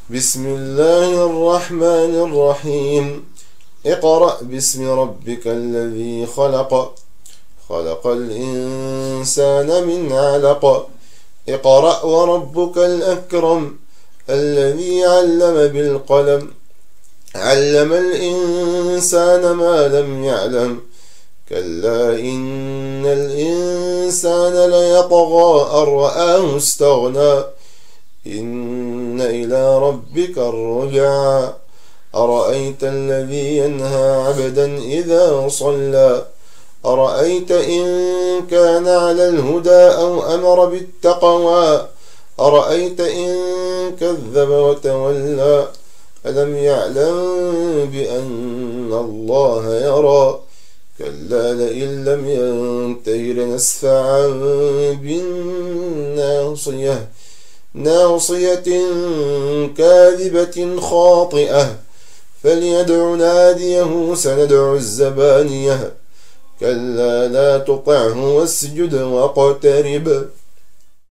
بسم الله الرحمن الرحيم. اقرأ باسم ربك الذي خلق. خلق الإنسان من علق. اقرأ وربك الأكرم الذي علم بالقلم. علم الإنسان ما لم يعلم. كلا إن الإنسان ليطغى أن رآه استغنى. إن إلى ربك الرجعى. أرأيت الذي ينهى عبدا إذا صلى. أرأيت إن كان على الهدى أو أمر بالتقوى. أرأيت إن كذب وتولى. ألم يعلم بأن الله يرى. كلا لئن لم ينته لنسفعا بالناصية. ناصية كاذبة خاطئة. فليدع ناديه سندع الزبانية. كلا لا تطعه واسجد واقترب.